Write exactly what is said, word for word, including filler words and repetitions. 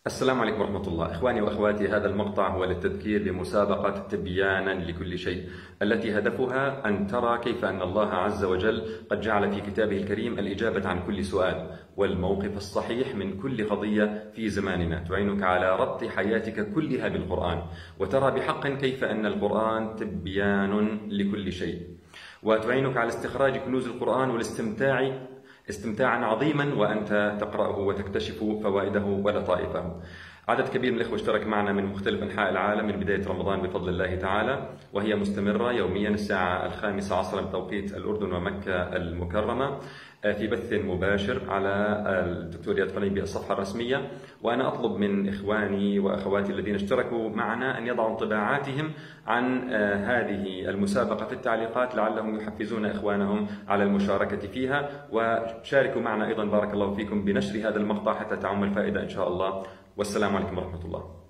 السلام عليكم ورحمة الله. إخواني وأخواتي، هذا المقطع هو للتذكير بمسابقة تبيانا لكل شيء، التي هدفها أن ترى كيف أن الله عز وجل قد جعل في كتابه الكريم الإجابة عن كل سؤال والموقف الصحيح من كل قضية في زماننا، تعينك على ربط حياتك كلها بالقرآن، وترى بحق كيف أن القرآن تبيان لكل شيء، وتعينك على استخراج كنوز القرآن والاستمتاع استمتاعا عظيما وأنت تقرأه وتكتشف فوائده ولطائفه. عدد كبير من الإخوة اشترك معنا من مختلف أنحاء العالم من بداية رمضان بفضل الله تعالى، وهي مستمرة يوميا الساعة الخامسة عصرا بتوقيت الأردن ومكة المكرمة في بث مباشر على الدكتوريات قليبي الصفحة الرسمية. وأنا أطلب من إخواني وأخواتي الذين اشتركوا معنا أن يضعوا انطباعاتهم عن هذه المسابقة في التعليقات لعلهم يحفزون إخوانهم على المشاركة فيها، وشاركوا معنا أيضا بارك الله فيكم بنشر هذا المقطع حتى تعم الفائدة إن شاء الله. والسلام عليكم ورحمة الله.